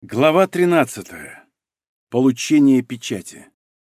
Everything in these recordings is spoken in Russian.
Глава 13. Получение печати.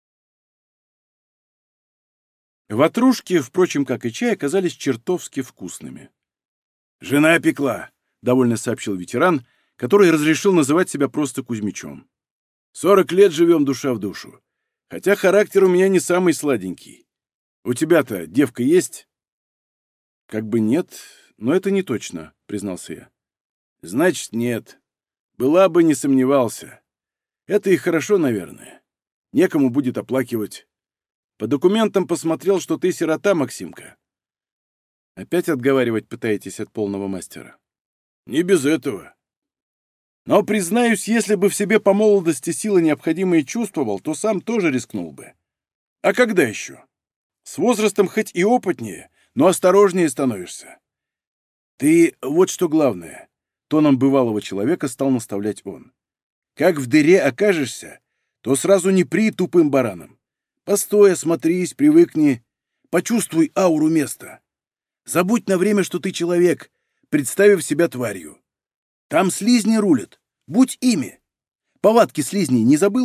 Ватрушки, впрочем, как и чай, оказались чертовски вкусными. «Жена пекла», — довольно сообщил ветеран, который разрешил называть себя просто Кузьмичом. 40 лет живем душа в душу, хотя характер у меня не самый сладенький. У тебя-то девка есть?» «Как бы нет, но это не точно», — признался я. «Значит, нет. Была бы, не сомневался. Это и хорошо, наверное. Некому будет оплакивать. По документам посмотрел, что ты сирота, Максимка. Опять отговаривать пытаетесь от полного мастера? Не без этого. Но, признаюсь, если бы в себе по молодости силы необходимые чувствовал, то сам тоже рискнул бы. А когда еще? С возрастом хоть и опытнее, но осторожнее становишься. Ты вот что главное. Тоном бывалого человека стал наставлять он. Как в дыре окажешься, то сразу не при тупым бараном. Постой, осмотрись, привыкни, почувствуй ауру места. Забудь на время, что ты человек, представив себя тварью. Там слизни рулят, будь ими. Повадки слизней не забыл?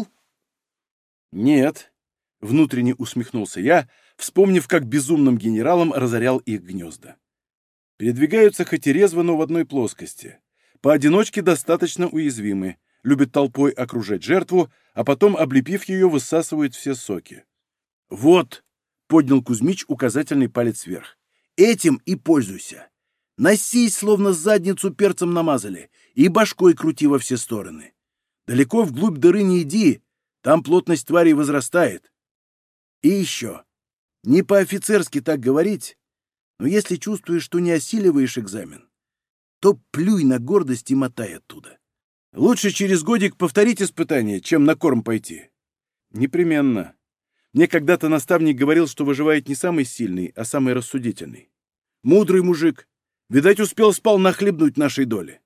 Нет, внутренне усмехнулся я, вспомнив, как безумным генералом разорял их гнезда. Передвигаются хоть и резво, но в одной плоскости. Поодиночке достаточно уязвимы, любят толпой окружать жертву, а потом, облепив ее, высасывают все соки. «Вот!» — поднял Кузьмич указательный палец вверх. «Этим и пользуйся. Носись, словно задницу перцем намазали, и башкой крути во все стороны. Далеко вглубь дыры не иди, там плотность тварей возрастает. И еще, не по-офицерски так говорить, но если чувствуешь, что не осиливаешь экзамен, то плюй на гордость и мотай оттуда. Лучше через годик повторить испытание, чем на корм пойти. Непременно. Мне когда-то наставник говорил, что выживает не самый сильный, а самый рассудительный. Мудрый мужик. Видать, успел сполна хлебнуть нашей доли.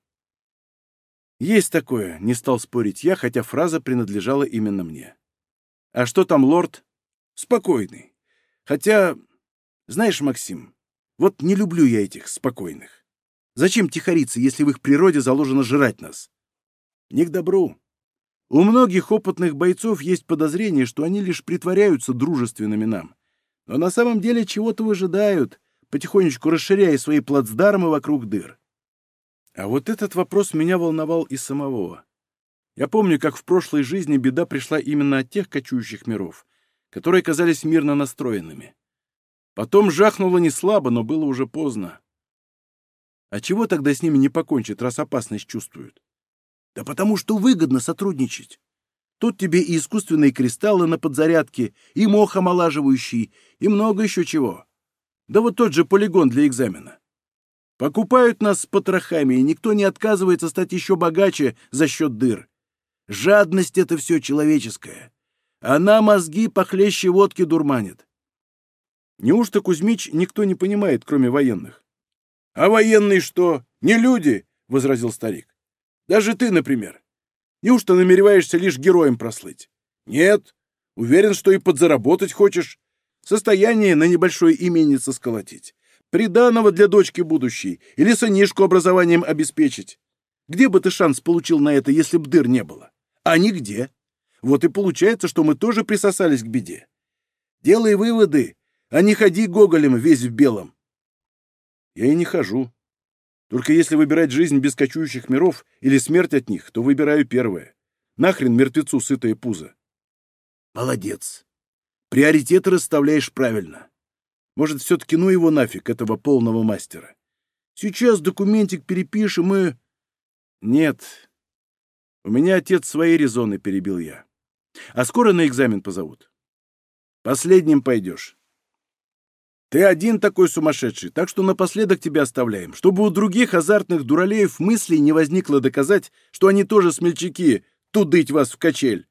Есть такое, не стал спорить я, хотя фраза принадлежала именно мне. А что там, лорд? Спокойный. Хотя, знаешь, Максим, вот не люблю я этих спокойных. Зачем тихориться, если в их природе заложено жрать нас? Не к добру. У многих опытных бойцов есть подозрение, что они лишь притворяются дружественными нам, но на самом деле чего-то выжидают, потихонечку расширяя свои плацдармы вокруг дыр. А вот этот вопрос меня волновал и самого. Я помню, как в прошлой жизни беда пришла именно от тех кочующих миров, которые казались мирно настроенными. Потом жахнуло не слабо, но было уже поздно. А чего тогда с ними не покончат, раз опасность чувствуют? Да потому что выгодно сотрудничать. Тут тебе и искусственные кристаллы на подзарядке, и мох омолаживающий, и много еще чего. Да вот тот же полигон для экзамена. Покупают нас с потрохами, и никто не отказывается стать еще богаче за счет дыр. Жадность — это все человеческое. Она мозги похлеще водки дурманит. Неужто, Кузьмич, никто не понимает, кроме военных? «А военные что? Не люди!» — возразил старик. «Даже ты, например. Неужто намереваешься лишь героем прослыть? Нет. Уверен, что и подзаработать хочешь. Состояние на небольшой именице сколотить. Приданого для дочки будущей. Или сынишку образованием обеспечить. Где бы ты шанс получил на это, если б дыр не было? А нигде. Вот и получается, что мы тоже присосались к беде. Делай выводы, а не ходи гоголем весь в белом». Я и не хожу. Только если выбирать жизнь без кочующих миров или смерть от них, то выбираю первое. Нахрен мертвецу сытое пузо. Молодец. Приоритеты расставляешь правильно. Может, все-таки ну его нафиг, этого полного мастера. Сейчас документик перепишем и... Нет. У меня отец свои резоны, перебил я. А скоро на экзамен позовут? Последним пойдешь. Ты один такой сумасшедший, так что напоследок тебя оставляем, чтобы у других азартных дуралеев мыслей не возникло доказать, что они тоже смельчаки, тудыть вас в качель.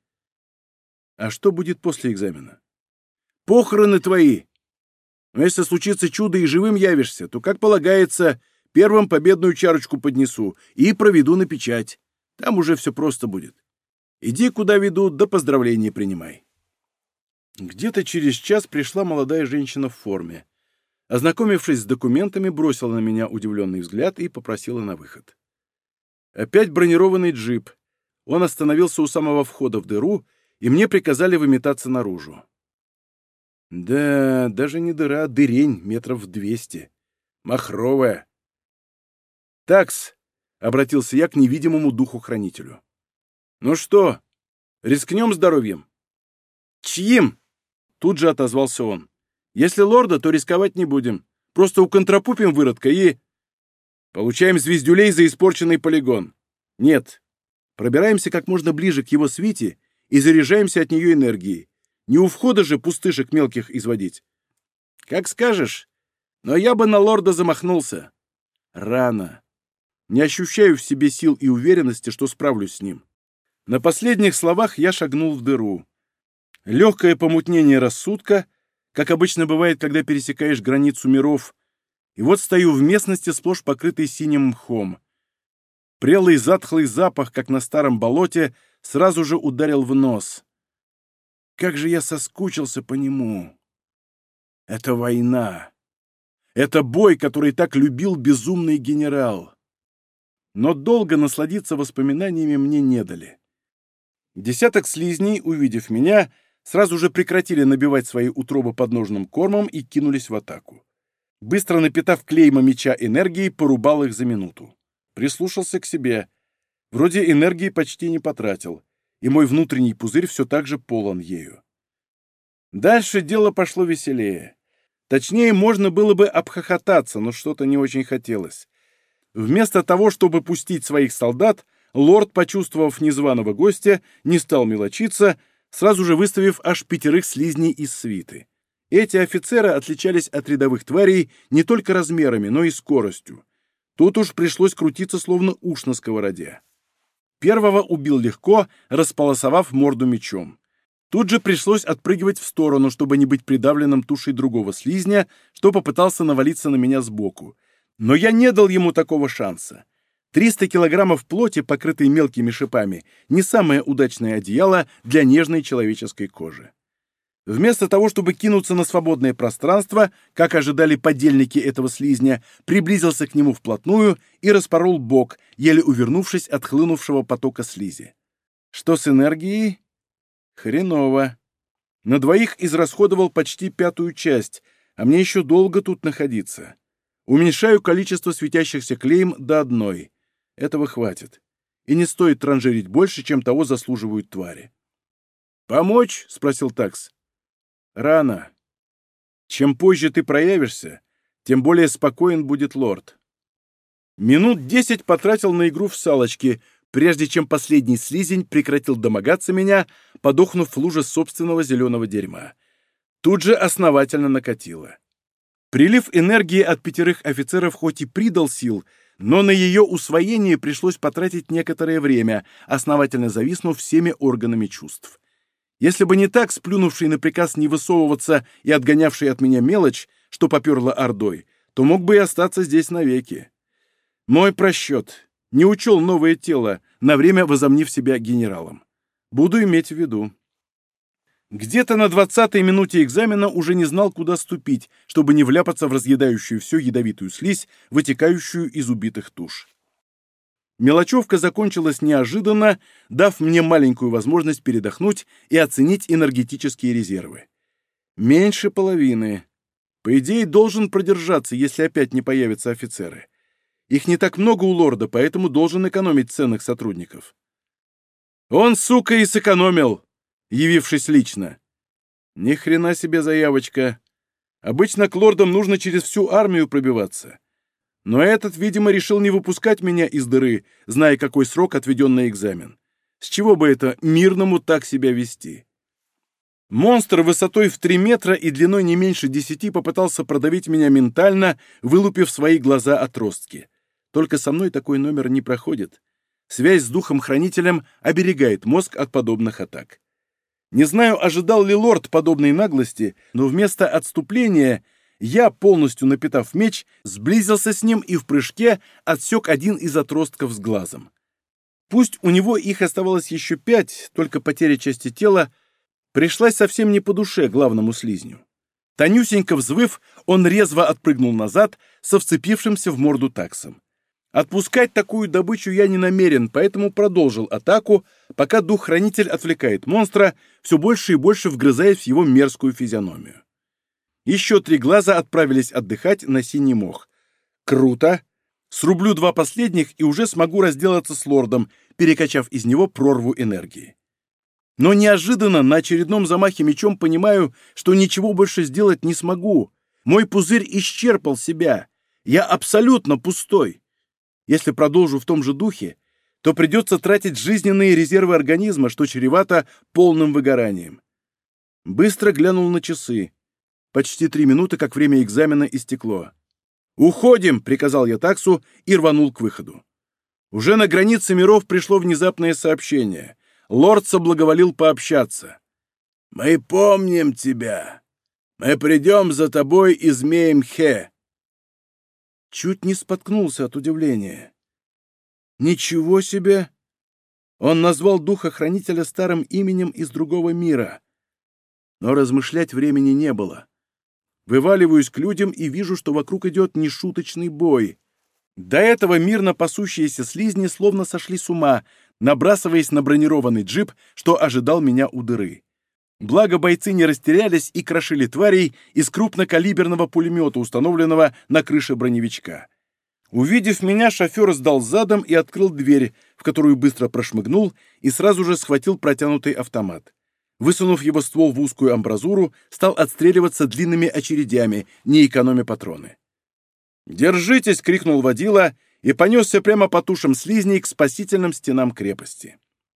А что будет после экзамена? Похороны твои. Но если случится чудо и живым явишься, то, как полагается, первым победную чарочку поднесу и проведу на печать. Там уже все просто будет. Иди, куда ведут, да поздравления принимай. Где-то через час пришла молодая женщина в форме. Ознакомившись с документами, бросила на меня удивленный взгляд и попросила на выход. Опять бронированный джип. Он остановился у самого входа в дыру, и мне приказали выметаться наружу. Да, даже не дыра, а дырень метров 200. Махровая. «Такс», — обратился я к невидимому духу-хранителю. «Ну что, рискнем здоровьем?» «Чьим?» — тут же отозвался он. «Если лорда, то рисковать не будем. Просто уконтропупим выродка и...» «Получаем звездюлей за испорченный полигон». «Нет. Пробираемся как можно ближе к его свите и заряжаемся от нее энергией. Не у входа же пустышек мелких изводить». «Как скажешь. Но я бы на лорда замахнулся». «Рано. Не ощущаю в себе сил и уверенности, что справлюсь с ним». На последних словах я шагнул в дыру. Легкое помутнение рассудка, как обычно бывает, когда пересекаешь границу миров, и вот стою в местности, сплошь покрытой синим мхом. Прелый затхлый запах, как на старом болоте, сразу же ударил в нос. Как же я соскучился по нему! Это война! Это бой, который так любил безумный генерал! Но долго насладиться воспоминаниями мне не дали. Десяток слизней, увидев меня, сразу же прекратили набивать свои утробы подножным кормом и кинулись в атаку. Быстро напитав клейма меча энергией, порубал их за минуту. Прислушался к себе. Вроде энергии почти не потратил, и мой внутренний пузырь все так же полон ею. Дальше дело пошло веселее. Точнее, можно было бы обхохотаться, но что-то не очень хотелось. Вместо того, чтобы пустить своих солдат, лорд, почувствовав незваного гостя, не стал мелочиться, сразу же выставив аж 5 слизней из свиты. Эти офицеры отличались от рядовых тварей не только размерами, но и скоростью. Тут уж пришлось крутиться, словно уж на сковороде. Первого убил легко, располосовав морду мечом. Тут же пришлось отпрыгивать в сторону, чтобы не быть придавленным тушей другого слизня, что попытался навалиться на меня сбоку. Но я не дал ему такого шанса. 300 килограммов плоти, покрытой мелкими шипами, не самое удачное одеяло для нежной человеческой кожи. Вместо того, чтобы кинуться на свободное пространство, как ожидали подельники этого слизня, приблизился к нему вплотную и распорол бок, еле увернувшись от хлынувшего потока слизи. Что с энергией? Хреново. На двоих израсходовал почти 1/5 часть, а мне еще долго тут находиться. Уменьшаю количество светящихся клейм до 1. Этого хватит. И не стоит транжирить больше, чем того заслуживают твари. «Помочь?» — спросил Такс. «Рано. Чем позже ты проявишься, тем более спокоен будет лорд». Минут 10 потратил на игру в салочки, прежде чем последний слизень прекратил домогаться меня, подохнув в луже собственного зеленого дерьма. Тут же основательно накатило. Прилив энергии от 5 офицеров хоть и придал сил, но на ее усвоение пришлось потратить некоторое время, основательно зависнув всеми органами чувств. Если бы не так, сплюнувший на приказ не высовываться и отгонявший от меня мелочь, что поперла ордой, то мог бы и остаться здесь навеки. Мой просчет. Не учел новое тело, на время возомнив себя генералом. Буду иметь в виду. Где-то на 20-й минуте экзамена уже не знал, куда ступить, чтобы не вляпаться в разъедающую всю ядовитую слизь, вытекающую из убитых туш. Мелочевка закончилась неожиданно, дав мне маленькую возможность передохнуть и оценить энергетические резервы. Меньше половины. По идее, должен продержаться, если опять не появятся офицеры. Их не так много у лорда, поэтому должен экономить ценных сотрудников. Он, сука, и сэкономил, явившись лично. Ни хрена себе заявочка. Обычно к лордам нужно через всю армию пробиваться. Но этот, видимо, решил не выпускать меня из дыры, зная, какой срок отведен на экзамен. С чего бы это мирному так себя вести? Монстр высотой в 3 метра и длиной не меньше 10 попытался продавить меня ментально, вылупив свои глаза отростки. Только со мной такой номер не проходит. Связь с духом-хранителем оберегает мозг от подобных атак. Не знаю, ожидал ли лорд подобной наглости, но вместо отступления я, полностью напитав меч, сблизился с ним и в прыжке отсек один из отростков с глазом. Пусть у него их оставалось еще 5, только потеря части тела пришлась совсем не по душе главному слизню. Тонюсенько взвыв, он резво отпрыгнул назад со вцепившимся в морду таксом. Отпускать такую добычу я не намерен, поэтому продолжил атаку, пока дух-хранитель отвлекает монстра, все больше и больше вгрызаясь в его мерзкую физиономию. Еще 3 глаза отправились отдыхать на синий мох. Круто! Срублю 2 последних и уже смогу разделаться с лордом, перекачав из него прорву энергии. Но неожиданно на очередном замахе мечом понимаю, что ничего больше сделать не смогу. Мой пузырь исчерпал себя. Я абсолютно пустой. Если продолжу в том же духе, то придется тратить жизненные резервы организма, что чревато полным выгоранием. Быстро глянул на часы. Почти 3 минуты, как время экзамена истекло. «Уходим!» — приказал я таксу и рванул к выходу. Уже на границе миров пришло внезапное сообщение. Лорд соблаговолил пообщаться. «Мы помним тебя. Мы придем за тобой и змеем Хе». Чуть не споткнулся от удивления. «Ничего себе!» Он назвал духа-хранителя старым именем из другого мира. Но размышлять времени не было. Вываливаюсь к людям и вижу, что вокруг идет нешуточный бой. До этого мирно пасущиеся слизни словно сошли с ума, набрасываясь на бронированный джип, что ожидал меня у дыры. Благо бойцы не растерялись и крошили тварей из крупнокалиберного пулемета, установленного на крыше броневичка. Увидев меня, шофер сдал задом и открыл дверь, в которую быстро прошмыгнул и сразу же схватил протянутый автомат. Высунув его ствол в узкую амбразуру, стал отстреливаться длинными очередями, не экономя патроны. «Держитесь!» — крикнул водила и понесся прямо по тушам слизней к спасительным стенам крепости.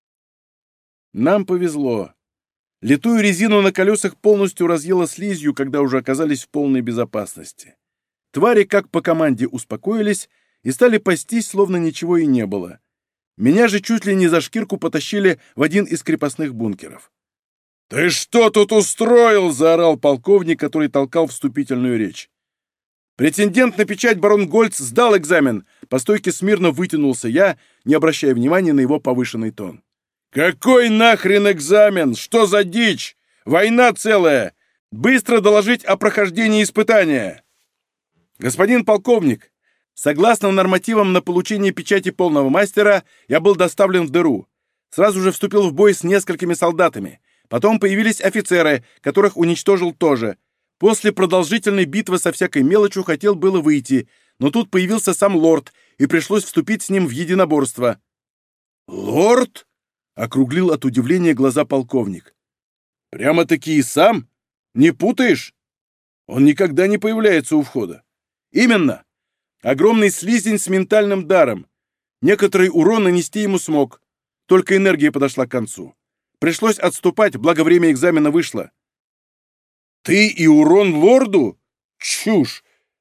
Нам повезло. Литую резину на колесах полностью разъела слизью, когда уже оказались в полной безопасности. Твари, как по команде, успокоились и стали пастись, словно ничего и не было. Меня же чуть ли не за шкирку потащили в один из крепостных бункеров. «Ты что тут устроил?» — заорал полковник, который толкал вступительную речь. «Претендент на печать барон Гольц сдал экзамен!» По стойке смирно вытянулся я, не обращая внимания на его повышенный тон. «Какой нахрен экзамен? Что за дичь? Война целая! Быстро доложить о прохождении испытания!» «Господин полковник, согласно нормативам на получение печати полного мастера, я был доставлен в дыру. Сразу же вступил в бой с несколькими солдатами. Потом появились офицеры, которых уничтожил тоже. После продолжительной битвы со всякой мелочью хотел было выйти, но тут появился сам лорд, и пришлось вступить с ним в единоборство». «Лорд?» — округлил от удивления глаза полковник. «Прямо-таки и сам? Не путаешь? Он никогда не появляется у входа». «Именно. Огромный слизень с ментальным даром. Некоторый урон нанести ему смог. Только энергия подошла к концу. Пришлось отступать, благо время экзамена вышло». «Ты и урон лорду? Чушь!»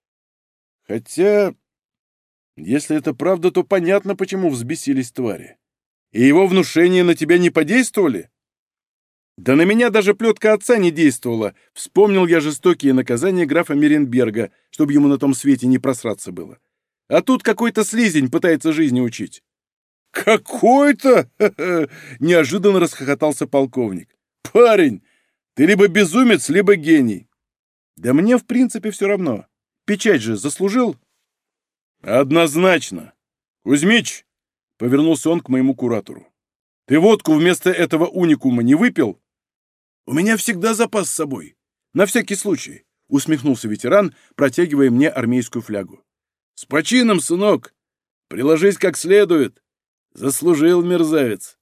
«Хотя, если это правда, то понятно, почему взбесились твари. И его внушения на тебя не подействовали?» «Да на меня даже плетка отца не действовала. Вспомнил я жестокие наказания графа Меренберга, чтобы ему на том свете не просраться было. А тут какой-то слизень пытается жизни учить». «Какой-то?» — неожиданно расхохотался полковник. «Парень, ты либо безумец, либо гений». «Да мне, в принципе, все равно. Печать же заслужил?» «Однозначно. Кузьмич!» — повернулся он к моему куратору. «Ты водку вместо этого уникума не выпил?» «У меня всегда запас с собой. На всякий случай», — усмехнулся ветеран, протягивая мне армейскую флягу. «С почином, сынок! Приложись как следует. Заслужил, мерзавец».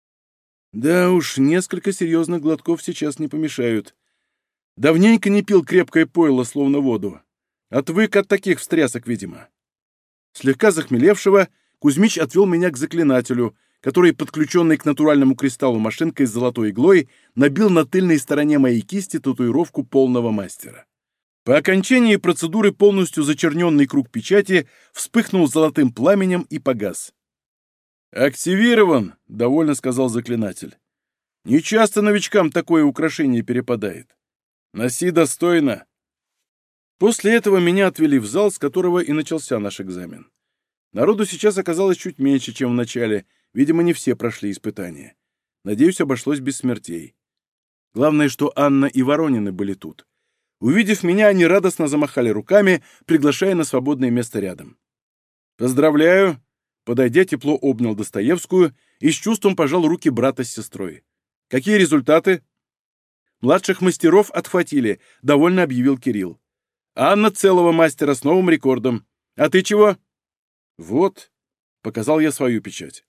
Да уж, несколько серьезных глотков сейчас не помешают. Давненько не пил крепкое пойло, словно воду. Отвык от таких встрясок, видимо. Слегка захмелевшего, Кузьмич отвел меня к заклинателю, который, подключенный к натуральному кристаллу машинкой с золотой иглой, набил на тыльной стороне моей кисти татуировку полного мастера. По окончании процедуры полностью зачерненный круг печати вспыхнул золотым пламенем и погас. «Активирован», — довольно сказал заклинатель. «Нечасто новичкам такое украшение перепадает. Носи достойно». После этого меня отвели в зал, с которого и начался наш экзамен. Народу сейчас оказалось чуть меньше, чем в начале. Видимо, не все прошли испытания. Надеюсь, обошлось без смертей. Главное, что Анна и Воронины были тут. Увидев меня, они радостно замахали руками, приглашая на свободное место рядом. «Поздравляю!» Подойдя, тепло обнял Достоевскую и с чувством пожал руки брата с сестрой. «Какие результаты?» «Младших мастеров отхватили», — довольно объявил Кирилл. «Анна целого мастера с новым рекордом. А ты чего?» «Вот», — показал я свою печать.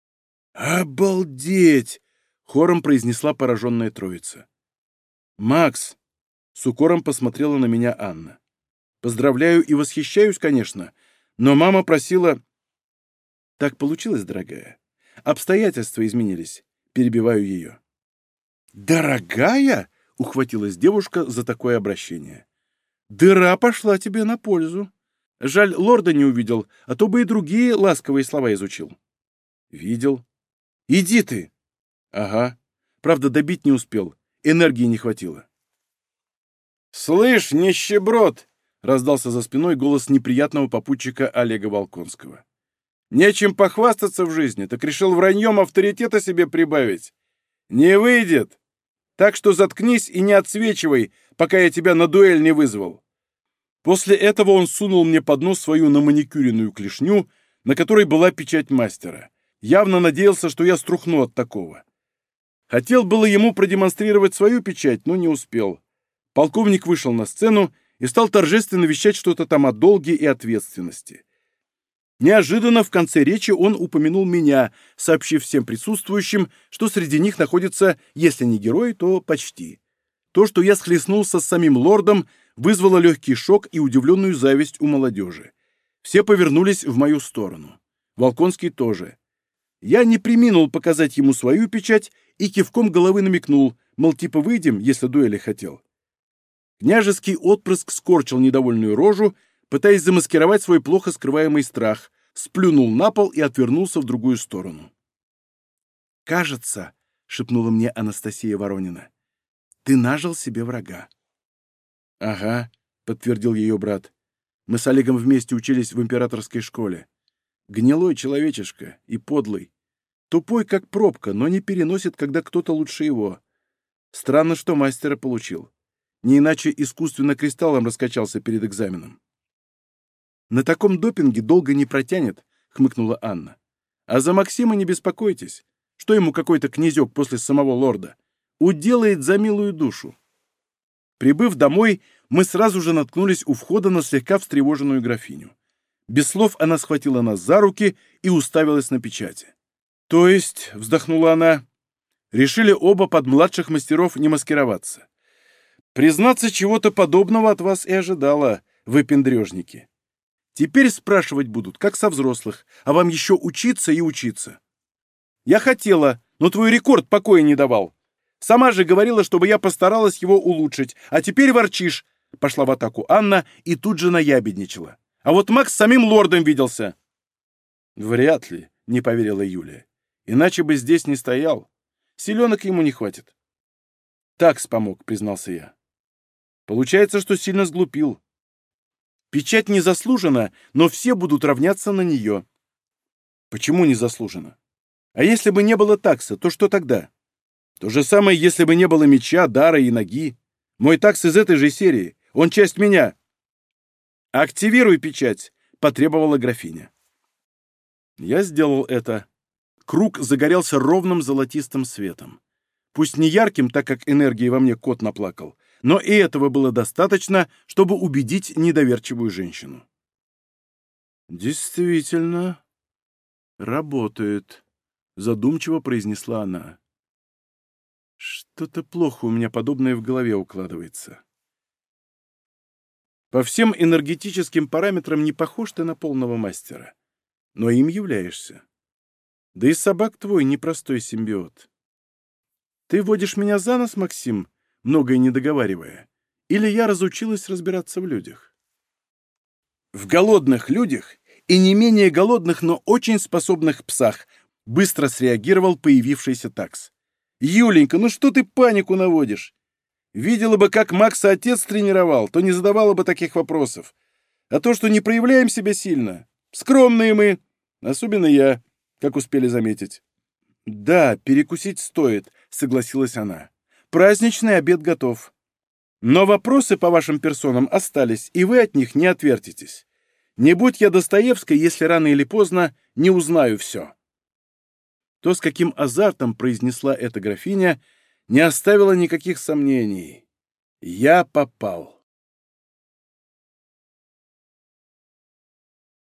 «Обалдеть!» — хором произнесла пораженная троица. «Макс!» — с укором посмотрела на меня Анна. «Поздравляю и восхищаюсь, конечно, но мама просила...» «Так получилось, дорогая. Обстоятельства изменились», — перебиваю ее. «Дорогая?» — ухватилась девушка за такое обращение. «Дыра пошла тебе на пользу. Жаль, лорда не увидел, а то бы и другие ласковые слова изучил». «Видел». «Иди ты!» «Ага. Правда, добить не успел. Энергии не хватило». «Слышь, нищеброд!» — раздался за спиной голос неприятного попутчика Олега Волконского. «Нечем похвастаться в жизни, так решил враньем авторитета себе прибавить. Не выйдет. Так что заткнись и не отсвечивай, пока я тебя на дуэль не вызвал». После этого он сунул мне под нос свою наманикюренную клешню, на которой была печать мастера. Явно надеялся, что я струхну от такого. Хотел было ему продемонстрировать свою печать, но не успел. Полковник вышел на сцену и стал торжественно вещать что-то там о долге и ответственности. Неожиданно в конце речи он упомянул меня, сообщив всем присутствующим, что среди них находится, если не герой, то почти. То, что я схлестнулся с самим лордом, вызвало легкий шок и удивленную зависть у молодежи. Все повернулись в мою сторону. Волконский тоже. Я не преминул показать ему свою печать и кивком головы намекнул, мол, типа выйдем, если дуэли хотел. Княжеский отпрыск скорчил недовольную рожу, пытаясь замаскировать свой плохо скрываемый страх, сплюнул на пол и отвернулся в другую сторону. «Кажется, — шепнула мне Анастасия Воронина, — ты нажил себе врага». «Ага», — подтвердил ее брат. «Мы с Олегом вместе учились в императорской школе. Гнилой человечишка и подлый. Тупой, как пробка, но не переносит, когда кто-то лучше его. Странно, что мастера получил. Не иначе искусственно кристаллом раскачался перед экзаменом». «На таком допинге долго не протянет», — хмыкнула Анна. «А за Максима не беспокойтесь. Что ему какой-то князек после самого лорда? Уделает за милую душу». Прибыв домой, мы сразу же наткнулись у входа на слегка встревоженную графиню. Без слов она схватила нас за руки и уставилась на печати. «То есть», — вздохнула она, — «решили оба под младших мастеров не маскироваться. Признаться, чего-то подобного от вас и ожидала, вы пендрежники. Теперь спрашивать будут, как со взрослых, а вам еще учиться и учиться. Я хотела, но твой рекорд покоя не давал. Сама же говорила, чтобы я постаралась его улучшить, а теперь ворчишь». Пошла в атаку Анна и тут же наябедничала. «А вот Макс с самим лордом виделся». «Вряд ли», — не поверила Юлия. «Иначе бы здесь не стоял. Силенок ему не хватит». «Такс помог», — признался я. «Получается, что сильно сглупил. Печать не заслужена, но все будут равняться на нее». «Почему не заслужена? А если бы не было такса, то что тогда? То же самое, если бы не было меча, дара и ноги. Мой такс из этой же серии. Он часть меня». «Активируй печать», — потребовала графиня. Я сделал это. Круг загорелся ровным золотистым светом. Пусть не ярким, так как энергии во мне кот наплакал, но и этого было достаточно, чтобы убедить недоверчивую женщину. «Действительно, работает», — задумчиво произнесла она. «Что-то плохо у меня подобное в голове укладывается. По всем энергетическим параметрам не похож ты на полного мастера, но им являешься. Да и собак твой непростой симбиот. Ты водишь меня за нос, Максим, многое не договаривая, или я разучилась разбираться в людях?» «В голодных людях и не менее голодных, но очень способных псах», быстро среагировал появившийся такс. «Юленька, ну что ты панику наводишь? Видела бы, как Макса отец тренировал, то не задавала бы таких вопросов. А то, что не проявляем себя сильно. Скромные мы, особенно я, как успели заметить». «Да, перекусить стоит», — согласилась она. «Праздничный обед готов. Но вопросы по вашим персонам остались, и вы от них не отвертитесь. Не будь я Достоевской, если рано или поздно не узнаю все». То, с каким азартом произнесла эта графиня, не оставило никаких сомнений. Я попал.